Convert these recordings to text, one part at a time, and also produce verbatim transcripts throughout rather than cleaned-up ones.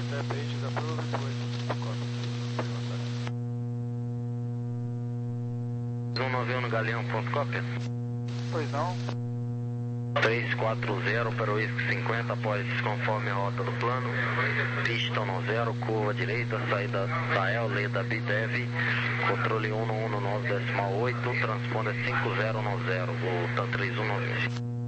até pages approved, waiting for copy. um nove um no Galeão, ponto cópia. Pois não. três quatro zero para o Whisky cinquenta, após conforme a rota do plano. Pista no zero, curva direita, saída da E L, leda B D E V, controle um um nove decimal oito, transponder cinco zero nove zero, volta três um nove.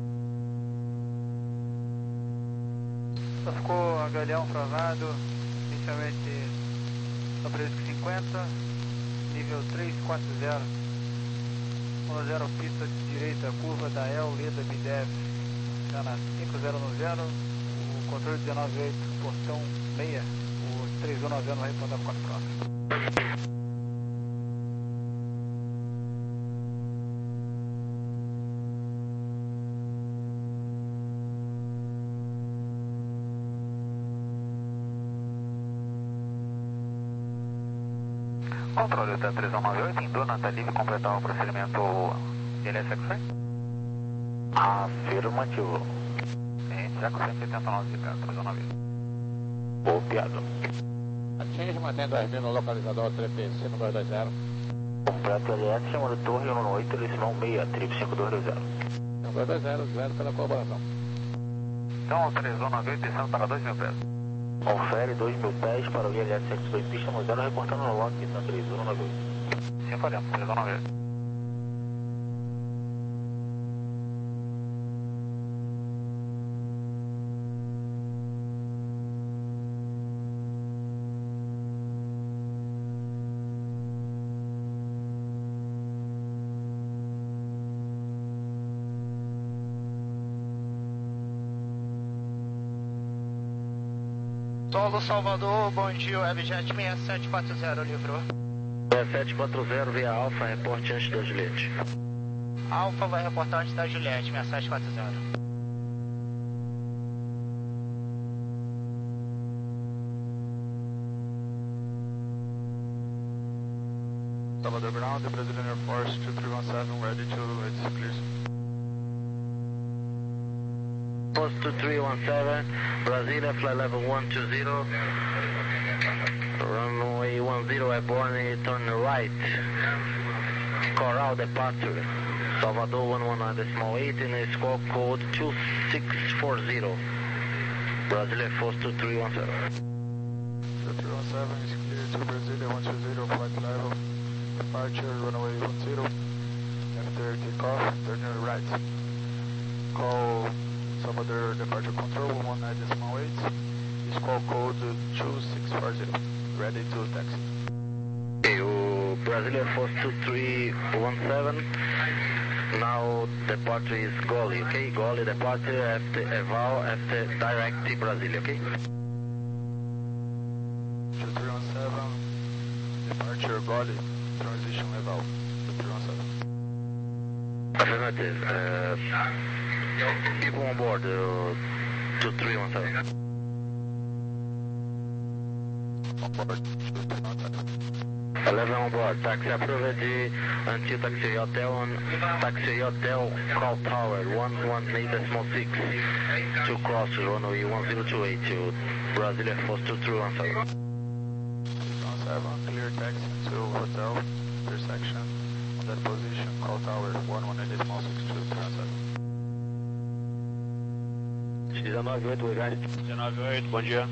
Só ficou a Galeão travado, inicialmente sobre o Whisky cinquenta, nível três quatro zero. um zero, pista direita, curva da E L, leda B D E V, já na cinco zero nove zero, o controle dezenove oito, portão seis, o três um nove zero vai reportar para o próximo. Controle Hotel três um nove oito, em Duna, está livre completar o procedimento de L S X-Ray? Afirmativo. Sim, já com cento e oitenta e nove de cá, três um nove oito. Copiado. Atinge, mantém dois mil no localizador três P C no dois dois zero. Completo L S, chama de torre um oito, decimal seis, trip cinco dois dois zero. dois dois zero, zero pela colaboração. Então, o três um nove oito descendo para dois mil pés. Confere dois mil pés para o I L S sete dois, pista no zero, reportando no lock na três um nove oito. Sim, falhamos, três um nove oito. Solo Salvador, bom dia, Webjet seis sete quatro zero, livrou. seis sete quatro zero, via Alfa, reporte antes da Juliette. Alfa vai reportar antes da Juliette, seis sete quatro zero. Salvador Ground, Brazilian Air Force two three one seven, ready to it's clear. Post two three one seven, Brasilia, flight level one two zero, runway one zero, airborne, turn right, Coral departure, Salvador one one nine decimal eight, in a squawk code two six four zero, Brasilia, post two three one seven. two three one seven is clear to Brasilia one two zero, flight level, departure, runway one zero, after takeoff, turn right, call Salvador Departure Control one one nine decimal eight, squawk code two six four zero, ready to taxi. Okay, o Brasilia Force two three one seven, now departure is Goli, okay? Goli departure after eval, after direct Brasilia, okay? two three one seven, departure Goli, transition eval, two three one seven. Affirmative. Uh, people on board, uh, two three one seven. On board, two three one seven. eleven on board, taxi approved until taxi hotel on taxi hotel call tower one one eight decimal six to cross runway one zero two eight to Brasilia Force two three one seven. one seven, clear taxi to hotel, intersection, on that position, call tower one one eight decimal six two three one seven. dezenove oito, Goiás. dezenove oito, bom dia.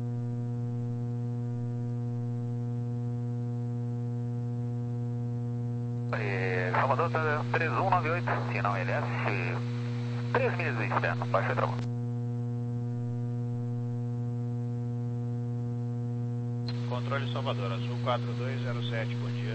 É, Salvador três um nove oito, sinal L S, três milhas do externo, baixa travão. Controle Salvador, Azul quatro dois zero sete, bom dia.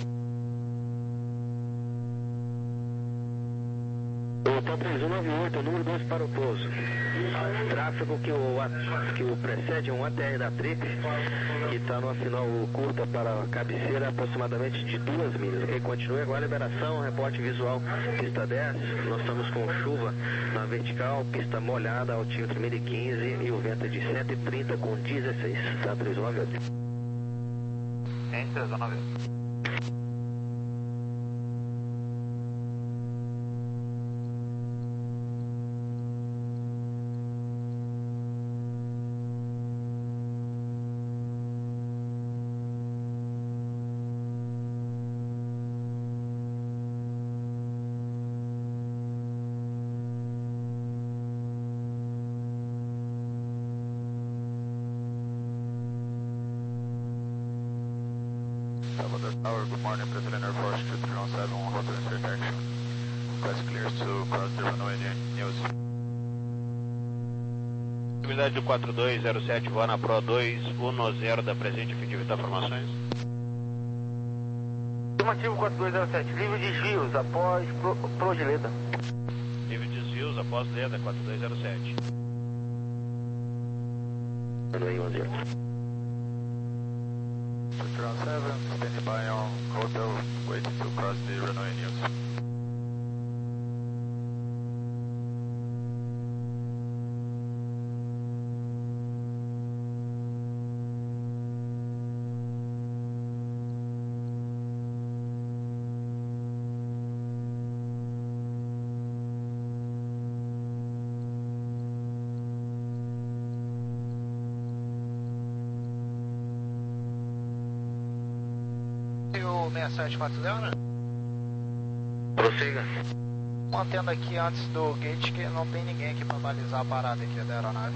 Hotel três um nove oito, número dois para o pouso. Tráfego que o, que o precede um A T R da Trip, que está numa final curta para a cabeceira, aproximadamente de duas milhas. Ok, continue agora a liberação, reporte visual, pista dez. Nós estamos com chuva na vertical, pista molhada, altímetro mil e quinze e o vento é de cento e trinta com dezesseis. Tá, três um nove oito. Sim, três um nove oito. Salvador Tower, good morning, Brazilian Air Force two three one seven, hotel intersection. Request clears to cross the runway news. Unidade do quatro dois zero sete, voa na Pro dois um zero da presente, fim de evitar formações. Afirmativo quatro dois zero sete, livre desvios após Pro, Pro de Leda. Livre desvios após Leda, quatro dois zero sete. Runway um zero. two three one seven, standing by on hotel, waiting to cross the runway news. O seis sete quatro zero, né? Prossiga. Mantendo aqui antes do gate que não tem ninguém aqui para balizar a parada aqui da aeronave.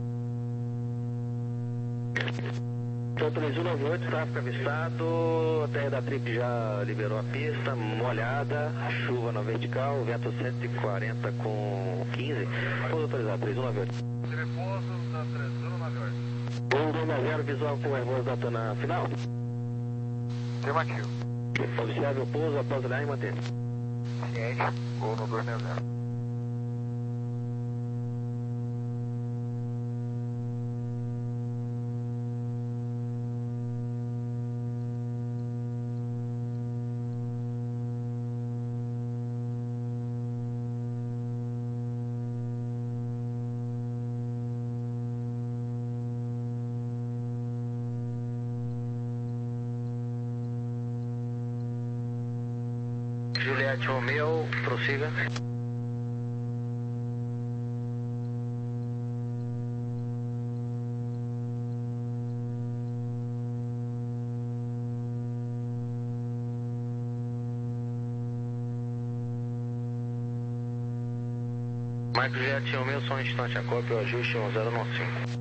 Então, três um nove oito, tráfego avistado, a terra da trip já liberou a pista, molhada, chuva na vertical, vento cento e quarenta com quinze, pouso autorizado, três um nove oito. Repouso da três um nove oito. Pouso um zero, visual com Airbus data na final. Afirmativo. Observe o pouso após olhar e manter. Ciente, voo no dois zero zero. Juliette Romeo, prossiga. Mike Juliette Romeo, só um instante, a cópia, o ajuste um zero nove cinco.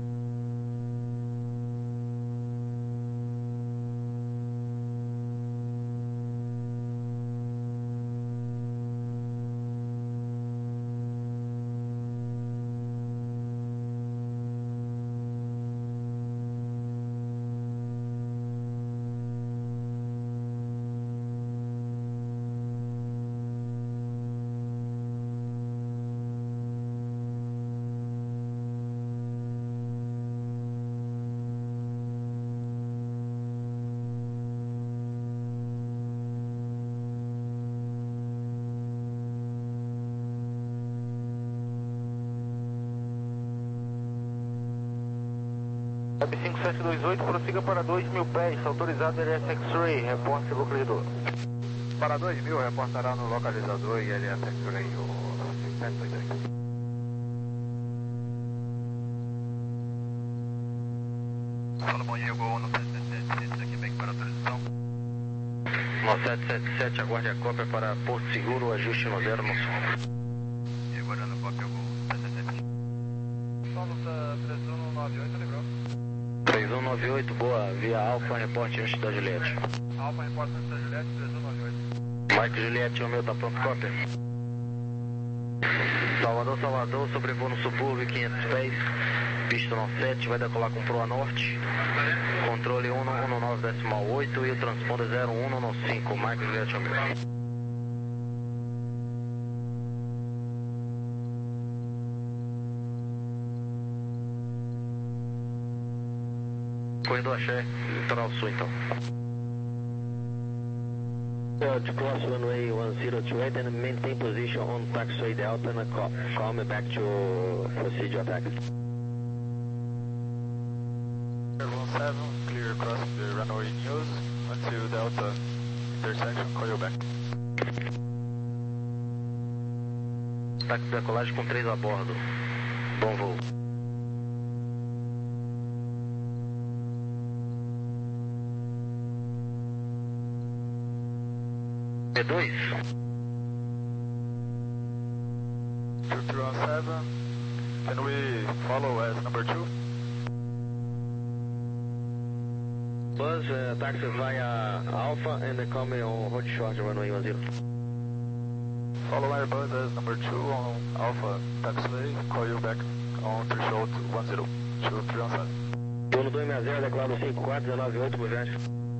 Web cinco sete dois oito, prossiga para dois mil pés, autorizado L S X-Ray, reporte localizador. Para dois mil, reportará no localizador e L S X-Ray o cinco sete dois oito. Fala, bom dia, Gol nove sete sete sete, aqui bem para autorização. nove sete sete sete, aguarde a cópia para Porto Seguro, ajuste no zero no som. E aguardando a cópia, Gol sete sete sete. Solo três um nove oito, lembrou? três um nove oito, boa, via Alfa, reporte antes da Juliette. Alfa, repórter antes da Juliette, três um nove oito. Mike Juliette, o meu tá pronto, cópia. Salvador, Salvador, sobrevoo no subúrbio, quinhentos pés, pista nove sete, vai decolar com proa norte, controle um um nove decimal oito e o transponder zero um nove cinco, Mike Juliette, o meu. Corredor Axé, litoral sul então. To cross runway one zero two eight and maintain position on taxiway Delta and call, call me back to proceed your attack. one seven, clear across the runway news until Delta intersection, call you back. Táxi de decolagem com três a bordo. Bom voo. B dois. two three one seven, can we follow as number two? bus, uh, taxi via Alpha and they call me on road short runway one zero. Follow Airbus as number two on Alpha taxiway, call you back on threshold one zero two three one seven. uno dois seis zero, declaro cinco quatro um nove oito, por viagem.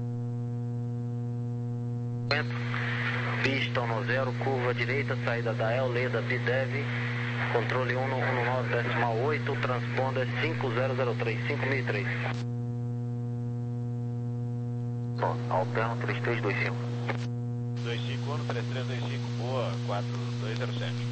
Pista um zero, curva direita, saída da El, Leda, Bidev, controle um um nove decimal oito, transponder cinco zero zero três, cinco mil e três. Bom, alterno três três dois cinco. dois cinco um, três três dois cinco, boa, quatro dois zero sete.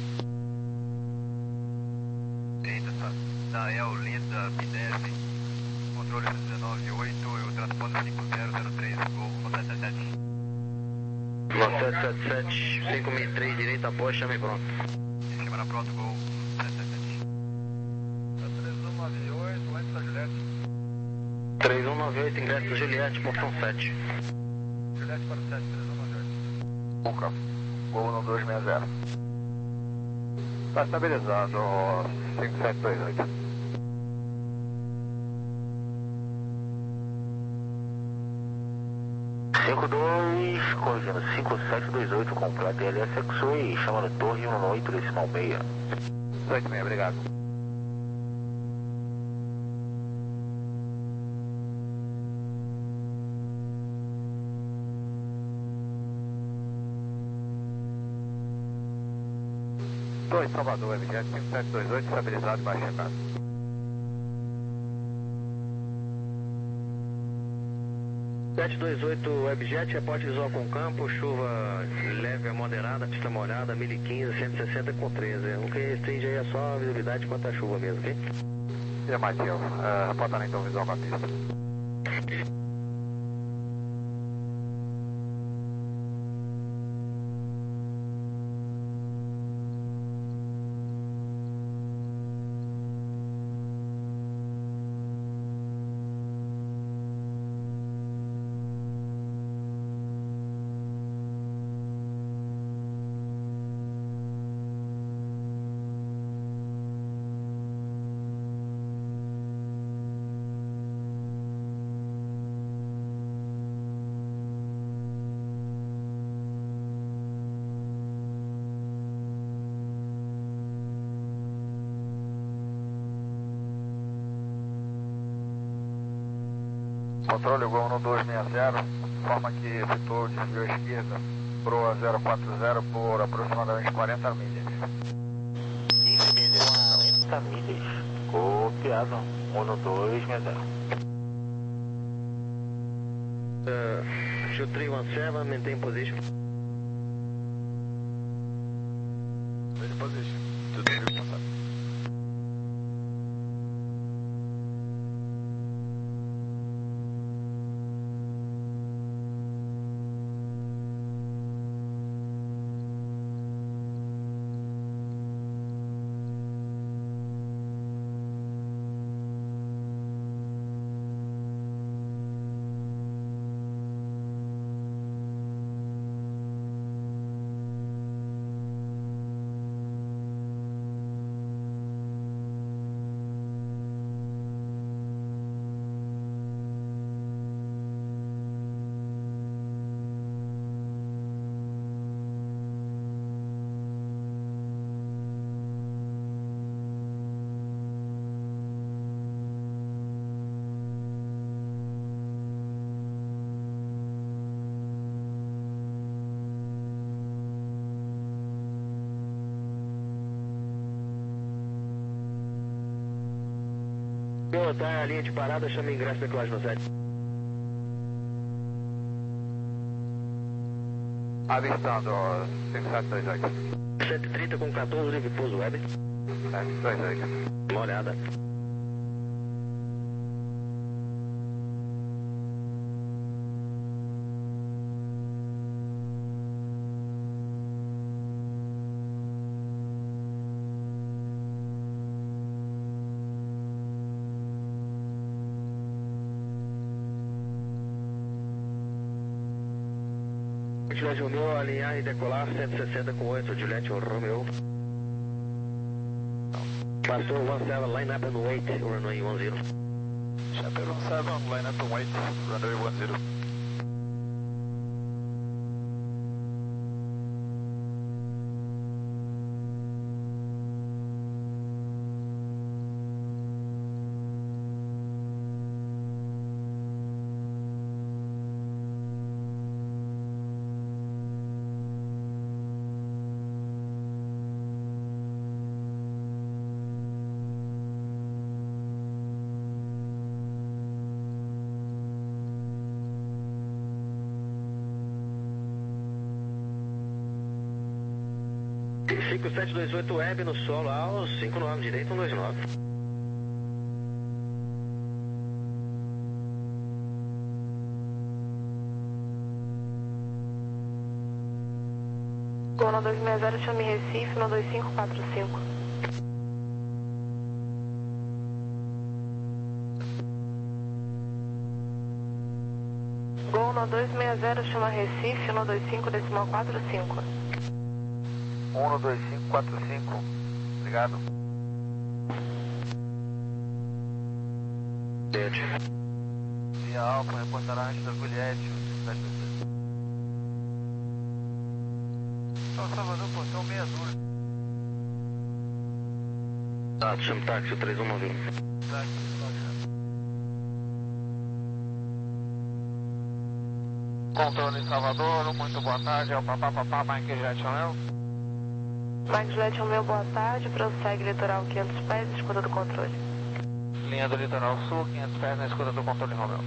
Direita, da El, Leda, Bidev, controle dezenove oito e o transponder cinco zero zero três, gol sete sete sete. sete sete sete, cinco mil e três, direita após, chame pronto. Esquema na pronto, gol sete sete sete. três um nove oito, antes da Juliette. três um nove oito, ingresso Juliette, portão sete. Juliette para o sete, três um nove oito. Buca, gol um dois seis zero. Está estabilizado, cinco sete dois oito. cinco dois, corrigindo, cinco sete dois oito, completa L S X-Way, chamando Torre um oito decimal seis. oito seis, obrigado. dois, Salvador, Evidiante, cinco sete dois oito, estabilizado e baixa chegada. sete dois oito Webjet, reporte visual com campo, chuva leve a moderada, pista molhada, mil e quinze, cento e sessenta com treze. O que restringe aí é só a visibilidade quanto a chuva mesmo, ok? Afirmativo, uh, reportar então visual com a pista. Controle Gol um dois seis zero, forma que efetuou o desvio à esquerda, proa zero quatro zero por aproximadamente quarenta milhas. quinze milhas. quarenta milhas. Copiado. um dois seis zero. Uh, shoot three one seven, maintain position. Ready position. two three one seven. Pilotar a linha de parada, chama ingresso da decolagem no sete. Avistando cinco sete dois oito. sete e trinta com quatorze, livre pouso web. sete dois oito. Uma olhada. Juliette Romeo, alinhar e decolar cento e sessenta com oito, Juliette Romeo. Pastor one seven, line up and wait, runway one zero. Chaparral seven, line up and wait, runway one zero. cinco sete dois oito web no solo, aos cinco nove, direito um dois nove. Gol no dois seis zero, chame Recife, no dois cinco quatro cinco. Gol no dois seis zero, chama Recife, no dois cinco decimal quatro cinco. um no dois cinco quatro cinco, obrigado. Via Alfa, reportará antes da Juliette, cidade do São Salvador, portão meia dúzia. Tá, chama táxi três um nove um. Táxi três um nove um. Controle Salvador, muito boa tarde, é o Papá Papá Mike Jet Romeo. Mike Jet Romeo, boa tarde, prossegue litoral quinhentos pés, escuta do controle. Linha do litoral sul, quinhentos pés na escuta do controle Romeo.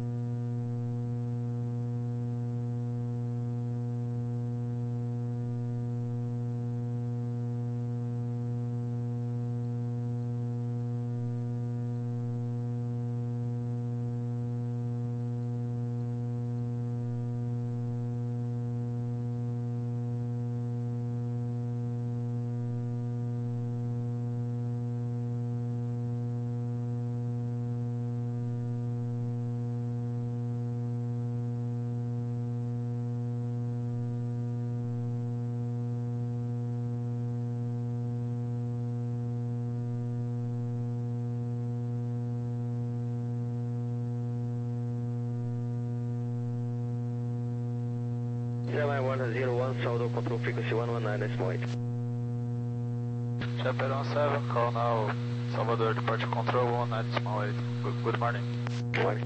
Airline one zero one, Salvador, control frequency one one nine, decimal eight. Chaparral seven, call now, Salvador, departure control one nine decimal eight. Good, good morning. Good morning.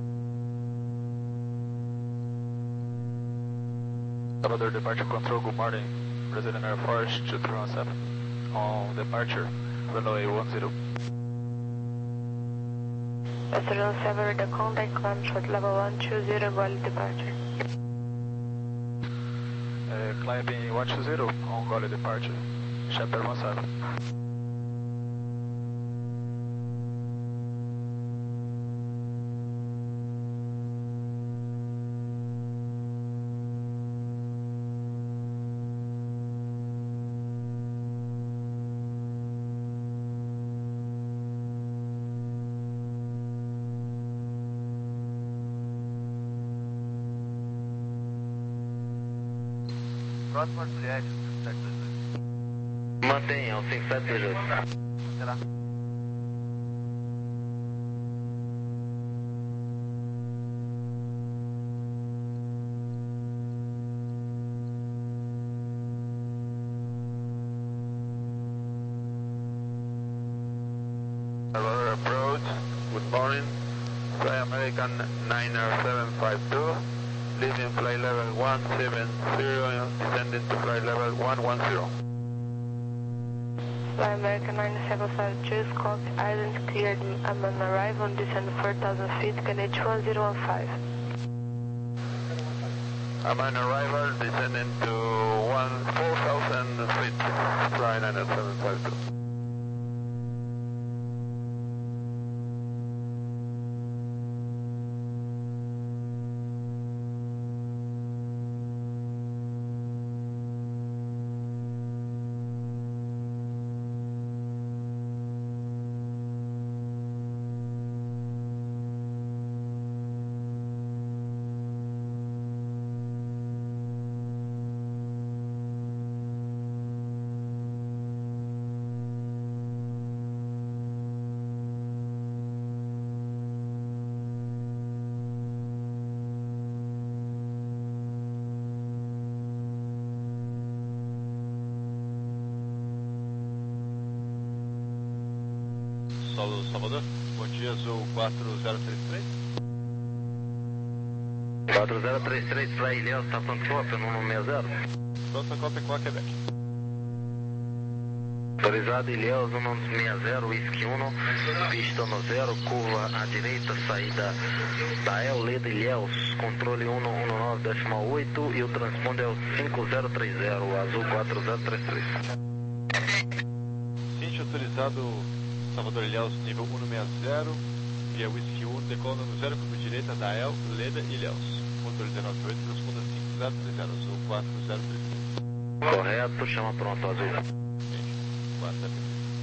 Salvador, departure control, good morning. Brazilian Air Force two three one seven. On departure, runway one zero. Brazilian seven, read the contact, climb short level one two zero, Goli departure. Uh, climbing one two zero, on Goli departure. Chaparral seven. Próximo Juliette, sete dois dois. Mantenha, o cinco sete dois oito. Será? Salvador approach, good morning. Fly American nine seven five two, leaving flight level one seven zero, descending to flight level one one zero. Fly American nine seven five two, Scott Island cleared. I'm on arrival on descent four thousand feet, Kennedy one zero one five. I'm on arrival, descending to one four thousand feet, fly nine seven five two. Salvador. Bom dia, Azul quatro zero três três. quatro zero três três para Ilhéus, está pronto cópia no um seis zero. Pronto cópia com a Quebec. Autorizado Ilhéus um seis zero, Whisky um, pista no zero, curva à direita, saída da El Leda Ilhéus, controle um um nove ponto oito e o transponder é o cinco zero três zero, Azul quatro zero três três. Cinti autorizado Salvador Ilhéus, nível um seis zero, via Whisky um, decola no zero, curva direita da El Leda Ilhéus, controle dezenove oito, transponder cinco zero três zero, Azul quatro zero três três. Correto, chama pronto, Azul. quatro.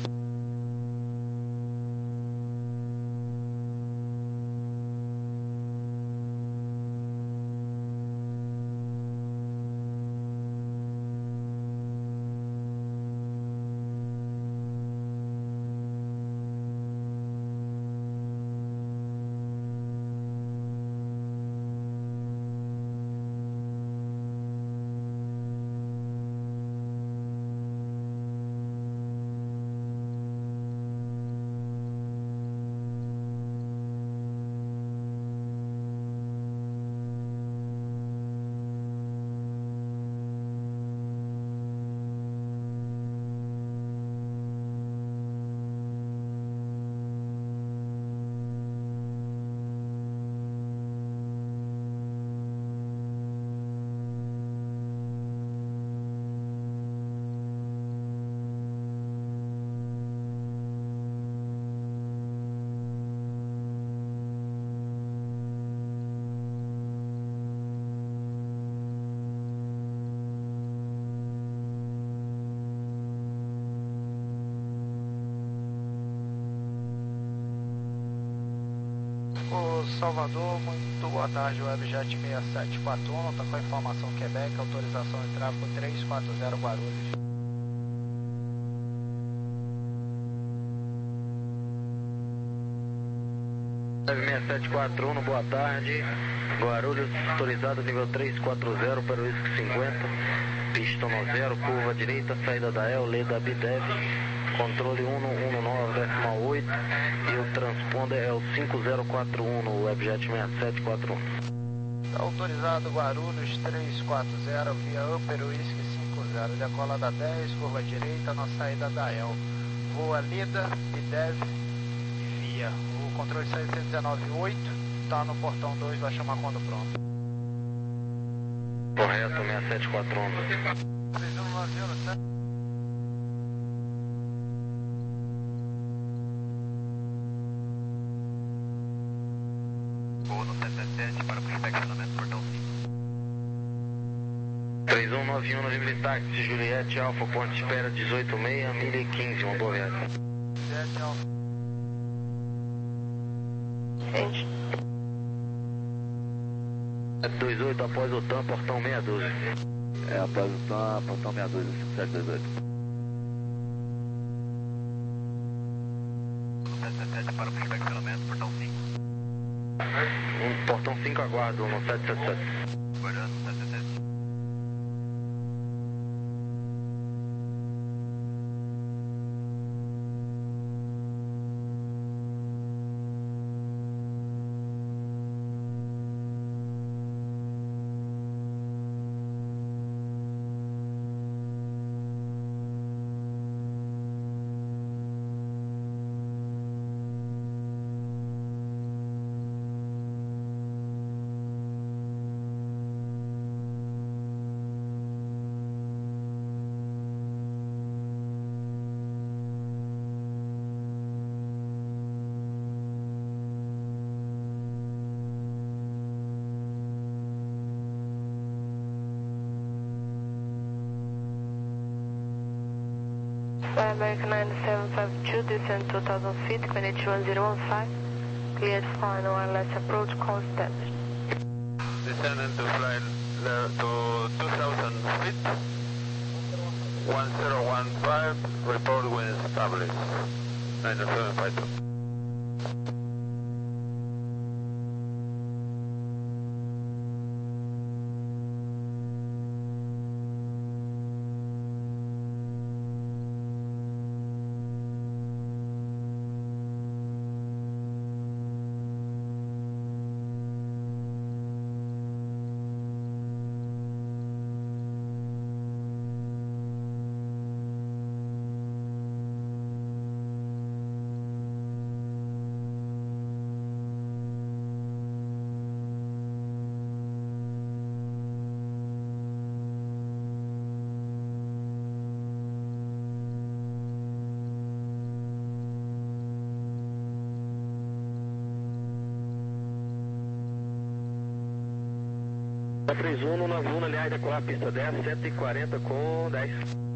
Salvador, muito boa tarde, Webjet seis sete quatro um, está com a informação Quebec, autorização de tráfego três quatro zero Guarulhos. seis sete quatro um, boa tarde, Guarulhos, autorizado nível três quatro zero para o Whisky cinquenta, pista no zero, curva direita, saída da El Leda B D E V. Controle um um nove ponto oito e o transponder é o cinco zero quatro um no Webjet seis sete quatro um. Está autorizado Guarulhos três quatro zero via Upper Whisky cinco zero, decola da dez, curva direita na saída da El. Voa Lida, B D E V e via. O controle seiscentos e dezenove ponto oito está no portão dois, vai chamar quando pronto. Correto, seis sete quatro um. três um nove zero sete. Para o inspecionamento, portão cinco. três um nove um no livre táxi, Juliette Alfa, ponto de espera dezoito seis, mil e quinze, uma boa viagem. Juliette Alfa. Gente. sete dois oito após o T A M, portão meia dúzia. É, após o T A M, portão meia dúzia, sete dois oito. sete sete sete para o inspecionamento, portão cinco. Um portão cinco aguardo no sete sete sete. Guardando sete sete sete. Fly American nine seven five two, descend two thousand feet, Greenwich one zero one five, cleared final wireless approach, call established. Descending to fly le- to two thousand feet, one zero one five, report when established, nine seven five two. três um um nove um, aliás, decolar a pista dez, cento e quarenta com dez.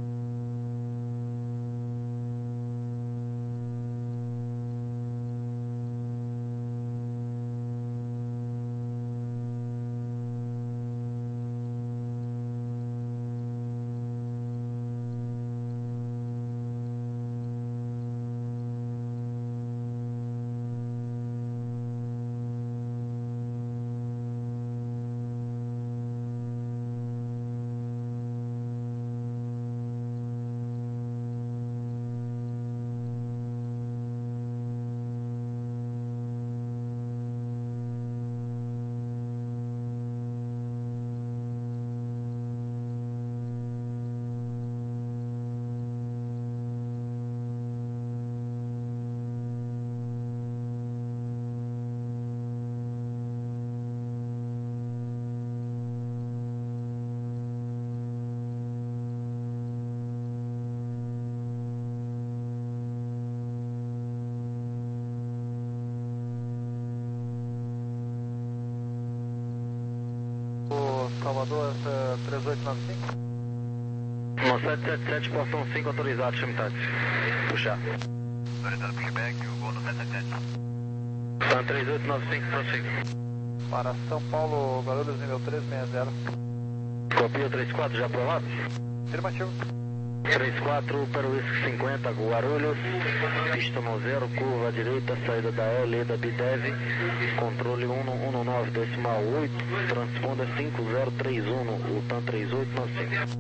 Salvador, três oito nove cinco. No sete sete sete, portão cinco, autorizado, chame táxi. Puxar. Autorizado pigback, o gol no sete sete sete. São três oito nove cinco, prossiga. Para São Paulo, Guarulhos, nível três seis zero. Copia três quatro, já aprovado? Afirmativo. três quatro para o Whisky cinquenta, Guarulhos, pista no zero, curva à direita, saída da E, lei da B D E V, controle um um nove decimal oito, transponda cinco zero três um, o TAM três oito nove cinco.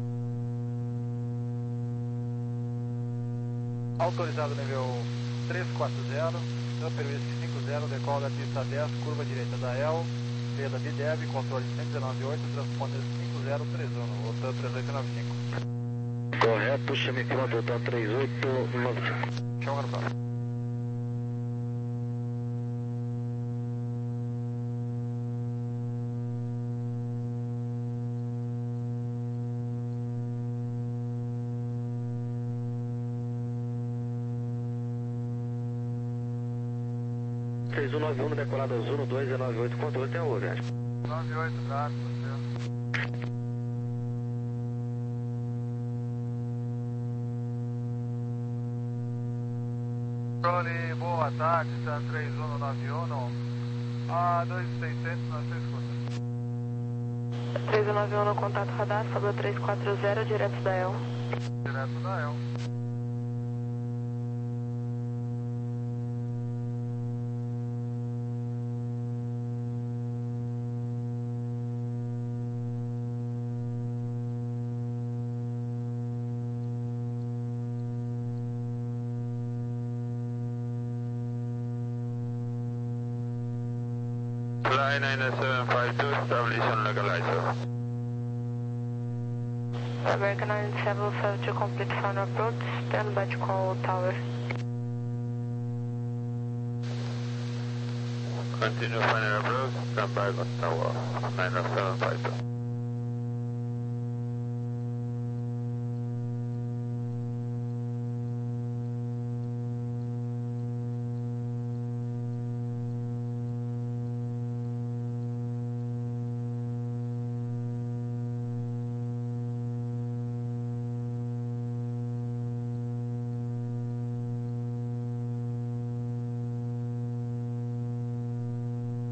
Autorizado nível três quatro zero, Upper Whisky cinco zero, decola da pista dez, curva à direita da E L, lei da B D E V, controle cento e dezenove oito, transponder cinco zero três um, o TAM três oito nove cinco. Correto, chame pronto, o TAM três oito nove cinco. Chama agora. três um nove um, decolado azul no dois nove oito, controle, tem o viagem. nove oito, dado, você. Controle, boa tarde, TAM três um nove um, a dois seiscentos, na sua escuta. três um nove um no contato radar, Salvador três quatro zero, direto da E L. Direto da E L. Fly nine seven five two, establish on localizer. American nine seven five two, complete final approach, stand by to call tower. Continue final approach, stand by on tower nine seven five two.